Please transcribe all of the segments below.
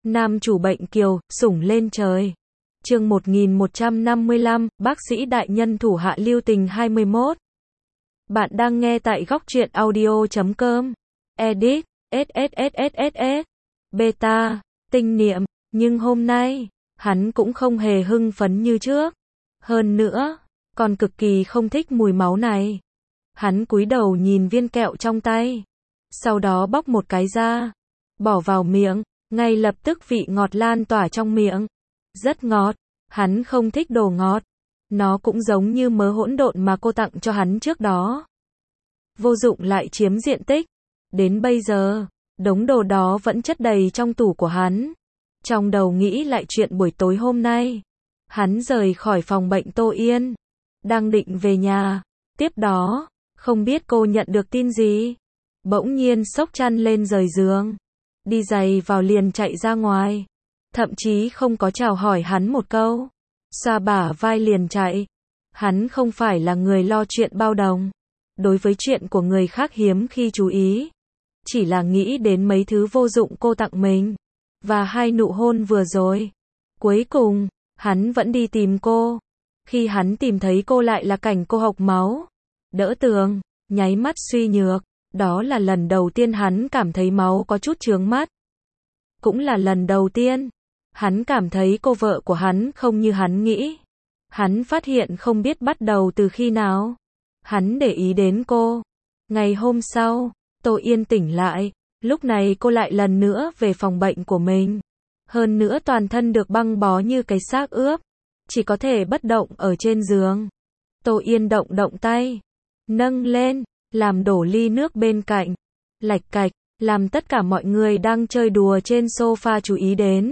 Nam chủ bệnh kiều, sủng lên trời. Chương 1155, bác sĩ đại nhân thủ hạ lưu tình 21. Bạn đang nghe tại góc truyện audio.com. Edit, SSSSS, beta, tinh niệm, nhưng hôm nay, hắn cũng không hề hưng phấn như trước. Hơn nữa, còn cực kỳ không thích mùi máu này. Hắn cúi đầu nhìn viên kẹo trong tay. Sau đó bóc một cái ra, bỏ vào miệng, ngay lập tức vị ngọt lan tỏa trong miệng. Rất ngọt, hắn không thích đồ ngọt. Nó cũng giống như mớ hỗn độn mà cô tặng cho hắn trước đó. Vô dụng lại chiếm diện tích. Đến bây giờ, đống đồ đó vẫn chất đầy trong tủ của hắn. Trong đầu nghĩ lại chuyện buổi tối hôm nay. Hắn rời khỏi phòng bệnh Tô Yên. Đang định về nhà. Tiếp đó, không biết cô nhận được tin gì. Bỗng nhiên xốc chăn lên rời giường. Đi giày vào liền chạy ra ngoài. Thậm chí không có chào hỏi hắn một câu. Xoa bả vai liền chạy. Hắn không phải là người lo chuyện bao đồng. Đối với chuyện của người khác hiếm khi chú ý. Chỉ là nghĩ đến mấy thứ vô dụng cô tặng mình. Và hai nụ hôn vừa rồi. Cuối cùng, hắn vẫn đi tìm cô. Khi hắn tìm thấy cô lại là cảnh cô hộc máu. Đỡ tường, nháy mắt suy nhược. Đó là lần đầu tiên hắn cảm thấy máu có chút chướng mắt. Cũng là lần đầu tiên, hắn cảm thấy cô vợ của hắn không như hắn nghĩ. Hắn phát hiện không biết bắt đầu từ khi nào. Hắn để ý đến cô. Ngày hôm sau, Tô Yên tỉnh lại. Lúc này cô lại lần nữa về phòng bệnh của mình. Hơn nữa toàn thân được băng bó như cái xác ướp. Chỉ có thể bất động ở trên giường. Tô Yên động động tay. Nâng lên, làm đổ ly nước bên cạnh. Lạch cạch, làm tất cả mọi người đang chơi đùa trên sofa chú ý đến.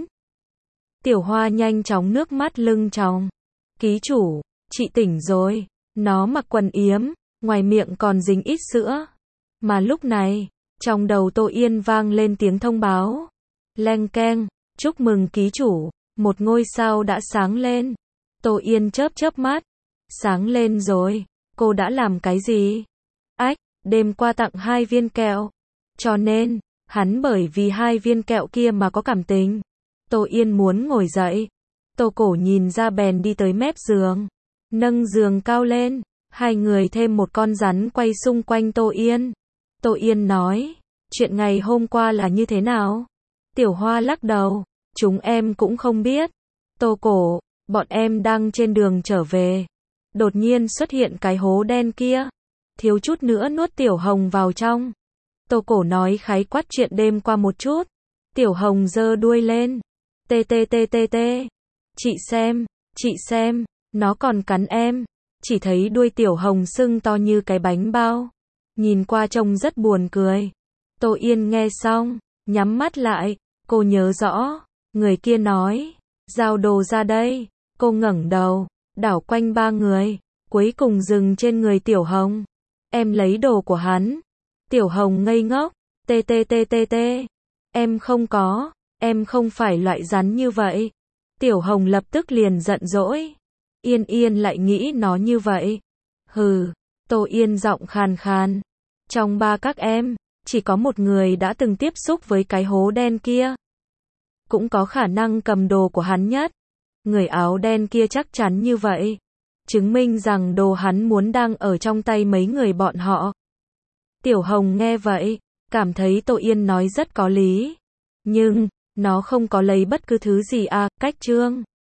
Tiểu Hoa nhanh chóng nước mắt lưng tròng. Ký chủ, chị tỉnh rồi. Nó mặc quần yếm, ngoài miệng còn dính ít sữa. Mà lúc này, trong đầu Tô Yên vang lên tiếng thông báo. Leng keng, chúc mừng ký chủ, một ngôi sao đã sáng lên. Tô Yên chớp chớp mắt. Sáng lên rồi, cô đã làm cái gì? Ách, đêm qua tặng 2 viên kẹo. Cho nên, hắn bởi vì 2 viên kẹo kia mà có cảm tình. Tô Yên muốn ngồi dậy. Tô Cổ nhìn ra bèn đi tới mép giường. Nâng giường cao lên. Hai người thêm một con rắn quay xung quanh Tô Yên. Tô Yên nói, chuyện ngày hôm qua là như thế nào? Tiểu Hoa lắc đầu, chúng em cũng không biết. Tô Cổ, bọn em đang trên đường trở về. Đột nhiên xuất hiện cái hố đen kia. Thiếu chút nữa nuốt Tiểu Hồng vào trong. Tô Cổ nói khái quát chuyện đêm qua một chút. Tiểu Hồng giơ đuôi lên. Tê tê tê tê tê. Chị xem, nó còn cắn em. Chỉ thấy đuôi Tiểu Hồng sưng to như cái bánh bao. Nhìn qua trông rất buồn cười. Tô Yên nghe xong, nhắm mắt lại. Cô nhớ rõ, người kia nói, giao đồ ra đây. Cô ngẩng đầu, đảo quanh 3 người. Cuối cùng dừng trên người Tiểu Hồng. Em lấy đồ của hắn. Tiểu Hồng ngây ngốc. Tê tê tê tê tê. Em không phải loại rắn như vậy. Tiểu Hồng lập tức liền giận dỗi. Yên lại nghĩ nó như vậy. Hừ. Tô Yên giọng khàn khàn. Trong 3 các em, chỉ có một người đã từng tiếp xúc với cái hố đen kia. Cũng có khả năng cầm đồ của hắn nhất. Người áo đen kia chắc chắn như vậy. Chứng minh rằng đồ hắn muốn đang ở trong tay mấy người bọn họ. Tiểu Hồng nghe vậy, cảm thấy Tô Yên nói rất có lý. Nhưng, nó không có lấy bất cứ thứ gì à, cách chương.